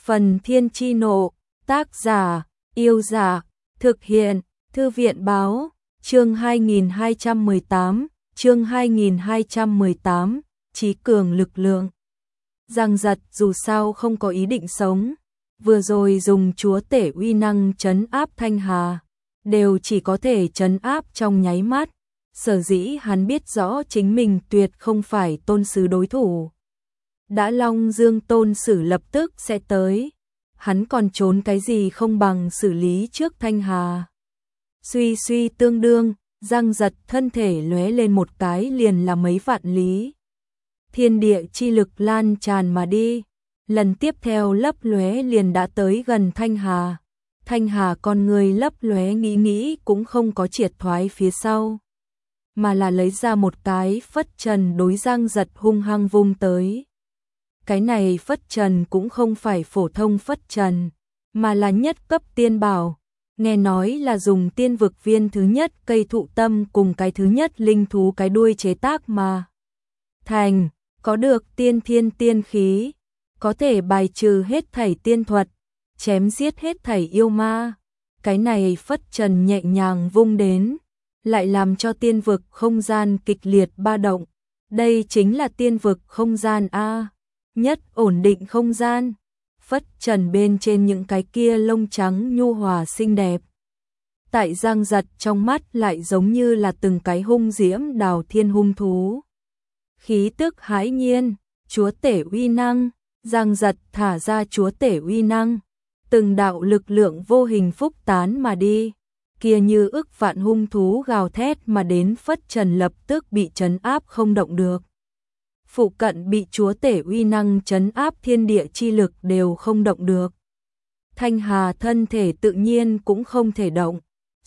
Phần Thiên Chi Nộ, tác giả, Yêu Dạ, thực hiện, Thư viện Báo, chương 2218, Chí Cường lực lượng. Giang Giật dù sao không có ý định sống, vừa rồi dùng chúa tể uy năng trấn áp Thanh Hà, đều chỉ có thể trấn áp trong nháy mắt, sở dĩ hắn biết rõ chính mình tuyệt không phải tôn sứ đối thủ. Đã Long Dương tôn sử lập tức sẽ tới, hắn còn trốn cái gì không bằng xử lý trước Thanh Hà. Suy tương đương, Giang Giật thân thể lóe lên một cái liền là mấy vạn lý. Thiên địa chi lực lan tràn mà đi, lần tiếp theo lấp lóe liền đã tới gần Thanh Hà. Thanh Hà con người lấp lóe nghĩ cũng không có triệt thoái phía sau, mà là lấy ra một cái phất trần đối Giang Giật hung hăng vung tới. Cái này phất trần cũng không phải phổ thông phất trần, mà là nhất cấp tiên bảo, nghe nói là dùng tiên vực viên thứ nhất cây thụ tâm cùng cái thứ nhất linh thú cái đuôi chế tác mà thành, có được tiên thiên tiên khí, có thể bài trừ hết thảy tiên thuật, chém giết hết thảy yêu ma. Cái này phất trần nhẹ nhàng vung đến, lại làm cho tiên vực không gian kịch liệt ba động. Đây chính là tiên vực không gian A, nhất ổn định không gian. Phất trần bên trên những cái kia lông trắng nhu hòa xinh đẹp, tại Giang Giật trong mắt lại giống như là từng cái hung diễm đào thiên hung thú. Khí tức hãi nhiên, chúa tể uy năng, Giang Giật thả ra chúa tể uy năng, từng đạo lực lượng vô hình phúc tán mà đi, kia như ức vạn hung thú gào thét mà đến phất trần lập tức bị trấn áp không động được. Phụ cận bị chúa tể uy năng trấn áp thiên địa chi lực đều không động được. Thanh Hà thân thể tự nhiên cũng không thể động.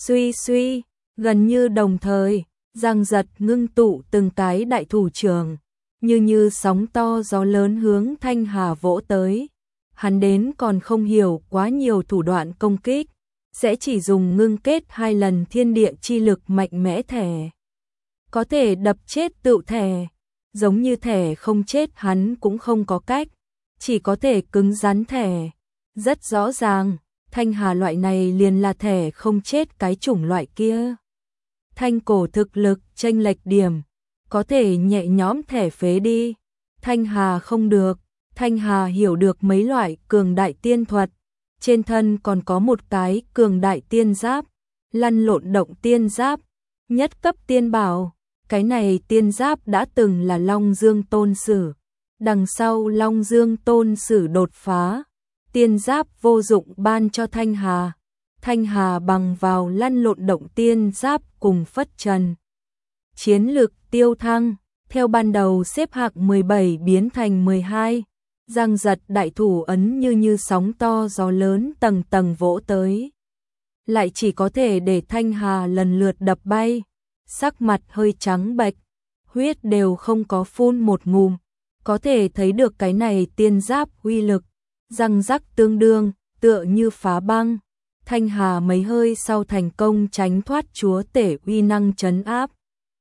Suy, gần như đồng thời, Giang Giật ngưng tụ từng cái đại thủ trưởng, như sóng to gió lớn hướng Thanh Hà vỗ tới. Hắn đến còn không hiểu quá nhiều thủ đoạn công kích, sẽ chỉ dùng ngưng kết 2 lần thiên địa chi lực mạnh mẽ thẻ, có thể đập chết tự thẻ, giống như thẻ không chết hắn cũng không có cách, chỉ có thể cứng rắn thẻ. Rất rõ ràng, Thanh Hà loại này liền là thẻ không chết cái chủng loại kia. Thanh cổ thực lực chênh lệch điểm, có thể nhẹ nhõm thẻ phế đi. Thanh Hà không được, Thanh Hà hiểu được mấy loại cường đại tiên thuật, trên thân còn có một cái cường đại tiên giáp, lăn lộn động tiên giáp, nhất cấp tiên bảo. Cái này tiên giáp đã từng là Long Dương tôn sử, đằng sau Long Dương tôn sử đột phá, tiên giáp vô dụng ban cho Thanh Hà. Thanh Hà bằng vào lăn lộn động tiên giáp cùng phất trần, chiến lực tiêu thăng, theo ban đầu xếp hạng 17 biến thành 12. Giang Giật đại thủ ấn như sóng to gió lớn tầng tầng vỗ tới, lại chỉ có thể để Thanh Hà lần lượt đập bay, sắc mặt hơi trắng bệch, huyết đều không có phun một ngụm, có thể thấy được cái này tiên giáp uy lực, răng rắc tương đương, tựa như phá băng. Thanh Hà mấy hơi sau thành công tránh thoát chúa tể uy năng trấn áp.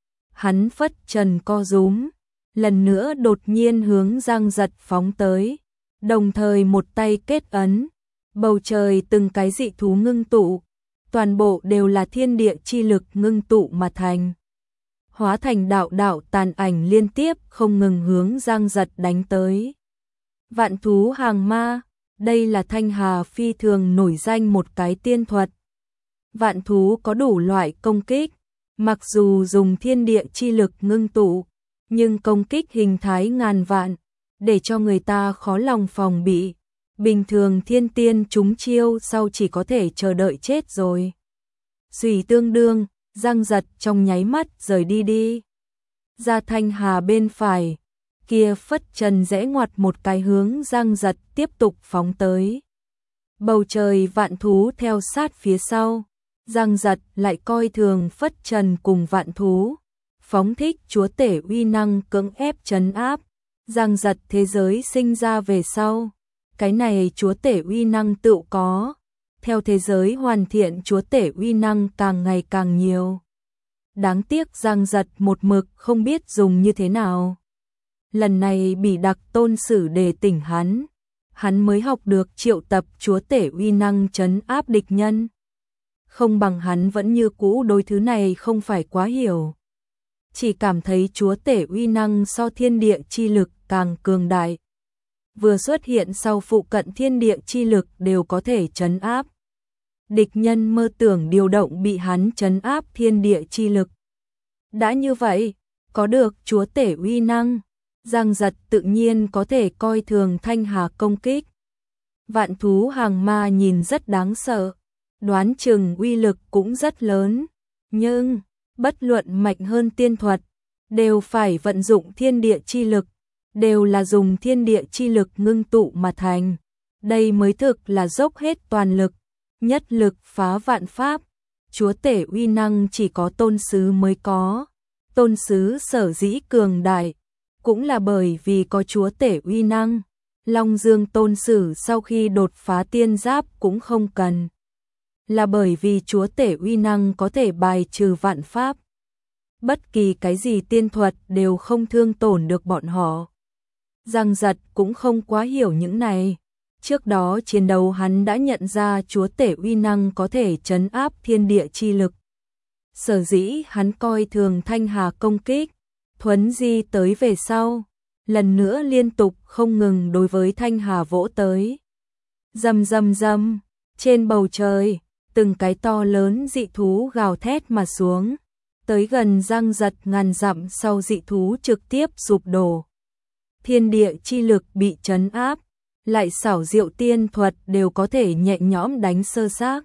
Hắn phất trần co rúm, lần nữa đột nhiên hướng Giang Giật phóng tới, đồng thời một tay kết ấn, bầu trời từng cái dị thú ngưng tụ, toàn bộ đều là thiên địa chi lực ngưng tụ mà thành, hóa thành đạo tàn ảnh liên tiếp không ngừng hướng Giang Giật đánh tới. Vạn thú hàng ma, đây là Thanh Hà phi thường nổi danh một cái tiên thuật. Vạn thú có đủ loại công kích, mặc dù dùng thiên địa chi lực ngưng tụ, nhưng công kích hình thái ngàn vạn, để cho người ta khó lòng phòng bị. Bình thường thiên tiên trúng chiêu sau chỉ có thể chờ đợi chết rồi. Suy tương đương, Giang Giật trong nháy mắt rời đi. Ra Thanh Hà bên phải, kia phất trần rẽ ngoặt một cái hướng Giang Giật tiếp tục phóng tới. Bầu trời vạn thú theo sát phía sau, Giang Giật lại coi thường phất trần cùng vạn thú, phóng thích chúa tể uy năng cưỡng ép trấn áp. Giang Giật thế giới sinh ra về sau, cái này chúa tể uy năng tự có, theo thế giới hoàn thiện chúa tể uy năng càng ngày càng nhiều. Đáng tiếc Giang Giật một mực không biết dùng như thế nào. Lần này Bỉ Đặc tôn sử đề tỉnh hắn, hắn mới học được triệu tập chúa tể uy năng trấn áp địch nhân. Không bằng hắn vẫn như cũ đối thứ này không phải quá hiểu. Chỉ cảm thấy chúa tể uy năng so thiên địa chi lực càng cường đại. Vừa xuất hiện sau phụ cận thiên địa chi lực đều có thể trấn áp. Địch nhân mơ tưởng điều động bị hắn trấn áp thiên địa chi lực. Đã như vậy, có được chúa tể uy năng, Giang Giật tự nhiên có thể coi thường Thanh Hà công kích. Vạn thú hàng ma nhìn rất đáng sợ, đoán chừng uy lực cũng rất lớn, nhưng bất luận mạnh hơn tiên thuật, đều phải vận dụng thiên địa chi lực, đều là dùng thiên địa chi lực ngưng tụ mà thành. Đây mới thực là dốc hết toàn lực, nhất lực phá vạn pháp. Chúa tể uy năng chỉ có tôn sứ mới có. Tôn sứ sở dĩ cường đại, cũng là bởi vì có chúa tể uy năng. Long Dương tôn sử sau khi đột phá tiên giáp cũng không cần. Là bởi vì chúa tể uy năng có thể bài trừ vạn pháp. Bất kỳ cái gì tiên thuật đều không thương tổn được bọn họ. Giang Giật cũng không quá hiểu những này. Trước đó chiến đấu hắn đã nhận ra chúa tể uy năng có thể trấn áp thiên địa chi lực. Sở dĩ hắn coi thường Thanh Hà công kích, thuấn di tới về sau, lần nữa liên tục không ngừng đối với Thanh Hà vỗ tới. Rầm rầm rầm, trên bầu trời, từng cái to lớn dị thú gào thét mà xuống, tới gần Giang Giật ngàn dặm sau dị thú trực tiếp sụp đổ. Thiên địa chi lực bị trấn áp, lại xảo diệu tiên thuật đều có thể nhẹ nhõm đánh sơ xác.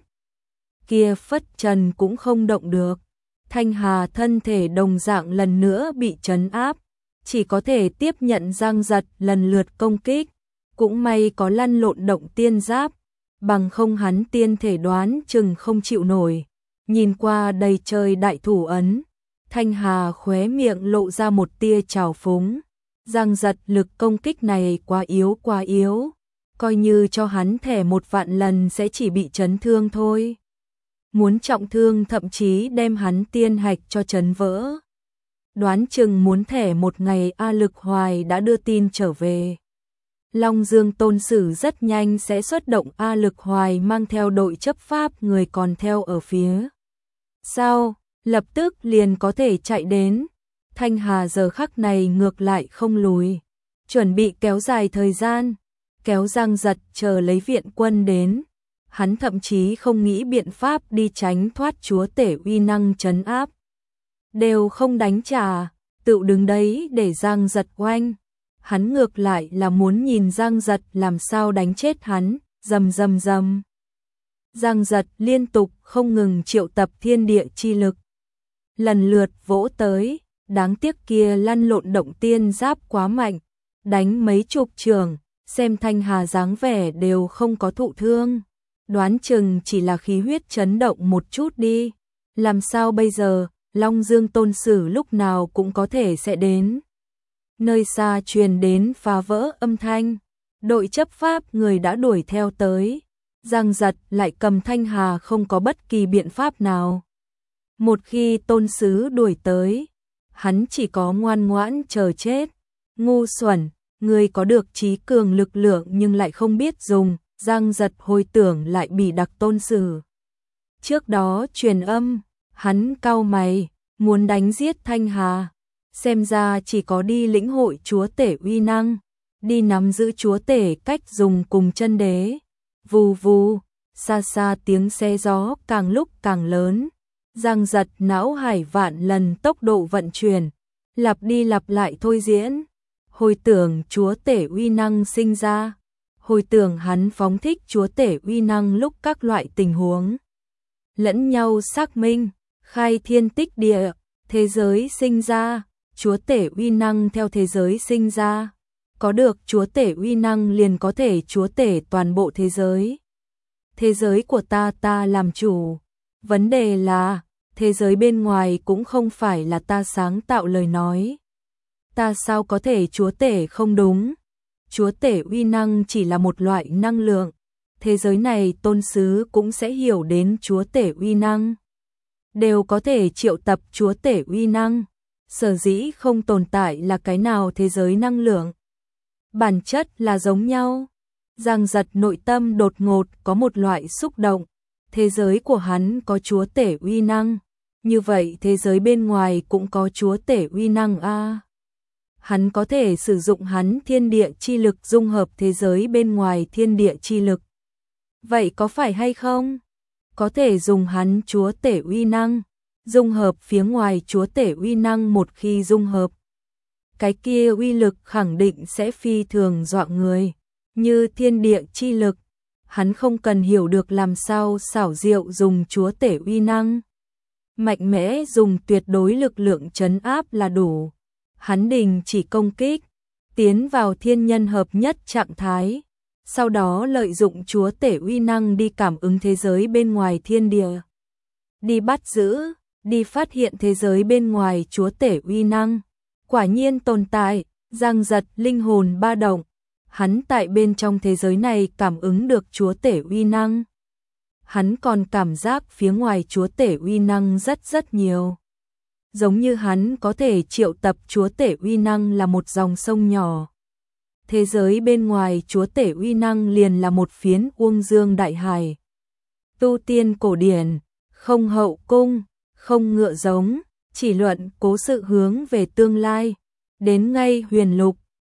Kia phất trần cũng không động được. Thanh Hà thân thể đồng dạng lần nữa bị trấn áp, chỉ có thể tiếp nhận Giang Giật lần lượt công kích. Cũng may có lăn lộn động tiên giáp, bằng không hắn tiên thể đoán chừng không chịu nổi. Nhìn qua đầy trời đại thủ ấn, Thanh Hà khóe miệng lộ ra một tia trào phúng. Giang Giật lực công kích này quá yếu, coi như cho hắn thẻ 1.000.000 lần sẽ chỉ bị chấn thương thôi. Muốn trọng thương thậm chí đem hắn tiên hạch cho chấn vỡ. Đoán chừng muốn thẻ một ngày A Lực Hoài đã đưa tin trở về. Long Dương tôn sử rất nhanh sẽ xuất động A Lực Hoài mang theo đội chấp pháp người còn theo ở phía sau, lập tức liền có thể chạy đến. Thanh Hà giờ khắc này ngược lại không lùi, chuẩn bị kéo dài thời gian, kéo Giang Giật chờ lấy viện quân đến. Hắn thậm chí không nghĩ biện pháp đi tránh thoát chúa tể uy năng trấn áp. Đều không đánh trả, tự đứng đấy để Giang Giật oanh. Hắn ngược lại là muốn nhìn Giang Giật làm sao đánh chết hắn, rầm rầm rầm. Giang Giật liên tục không ngừng triệu tập thiên địa chi lực. Lần lượt vỗ tới, đáng tiếc kia lăn lộn động tiên giáp quá mạnh, đánh mấy chục trường, xem Thanh Hà dáng vẻ đều không có thụ thương. Đoán chừng chỉ là khí huyết chấn động một chút đi. Làm sao bây giờ, Long Dương tôn sử lúc nào cũng có thể sẽ đến. Nơi xa truyền đến phá vỡ âm thanh, đội chấp pháp người đã đuổi theo tới. Giang Giật lại cầm Thanh Hà không có bất kỳ biện pháp nào. Một khi tôn sứ đuổi tới, hắn chỉ có ngoan ngoãn chờ chết. Ngu xuẩn, người có được trí cường lực lượng nhưng lại không biết dùng. Giang Giật hồi tưởng lại bị đặc tôn sử. Trước đó truyền âm, hắn cau mày, muốn đánh giết Thanh Hà. Xem ra chỉ có đi lĩnh hội chúa tể uy năng, đi nắm giữ chúa tể cách dùng cùng chân đế. Vù vù, xa xa tiếng xe gió càng lúc càng lớn. Giang Giật não hải vạn lần tốc độ vận chuyển, lặp đi lặp lại thôi diễn. Hồi tưởng chúa tể uy năng sinh ra. Hồi tưởng hắn phóng thích chúa tể uy năng lúc các loại tình huống lẫn nhau xác minh, khai thiên tích địa, thế giới sinh ra, chúa tể uy năng theo thế giới sinh ra. Có được chúa tể uy năng liền có thể chúa tể toàn bộ thế giới. Thế giới của ta làm chủ. Vấn đề là, thế giới bên ngoài cũng không phải là ta sáng tạo lời nói. Ta sao có thể chúa tể không đúng? Chúa tể uy năng chỉ là một loại năng lượng. Thế giới này tôn sứ cũng sẽ hiểu đến chúa tể uy năng. Đều có thể triệu tập chúa tể uy năng. Sở dĩ không tồn tại là cái nào thế giới năng lượng. Bản chất là giống nhau. Giang Giật nội tâm đột ngột có một loại xúc động, thế giới của hắn có chúa tể uy năng, như vậy thế giới bên ngoài cũng có chúa tể uy năng a. Hắn có thể sử dụng hắn thiên địa chi lực dung hợp thế giới bên ngoài thiên địa chi lực. Vậy có phải hay không? Có thể dùng hắn chúa tể uy năng, dung hợp phía ngoài chúa tể uy năng, một khi dung hợp, cái kia uy lực khẳng định sẽ phi thường dọa người, như thiên địa chi lực. Hắn không cần hiểu được làm sao xảo diệu dùng chúa tể uy năng, mạnh mẽ dùng tuyệt đối lực lượng trấn áp là đủ. Hắn đình chỉ công kích, tiến vào thiên nhân hợp nhất trạng thái, sau đó lợi dụng chúa tể uy năng đi cảm ứng thế giới bên ngoài thiên địa, đi bắt giữ, đi phát hiện thế giới bên ngoài chúa tể uy năng quả nhiên tồn tại. Giang Giật linh hồn ba động, hắn tại bên trong thế giới này cảm ứng được chúa tể uy năng. Hắn còn cảm giác phía ngoài chúa tể uy năng rất nhiều. Giống như hắn có thể triệu tập chúa tể uy năng là một dòng sông nhỏ. Thế giới bên ngoài chúa tể uy năng liền là một phiến uông dương đại hải. Tu tiên cổ điển, không hậu cung, không ngựa giống, chỉ luận cố sự hướng về tương lai. Đến ngay huyền lục,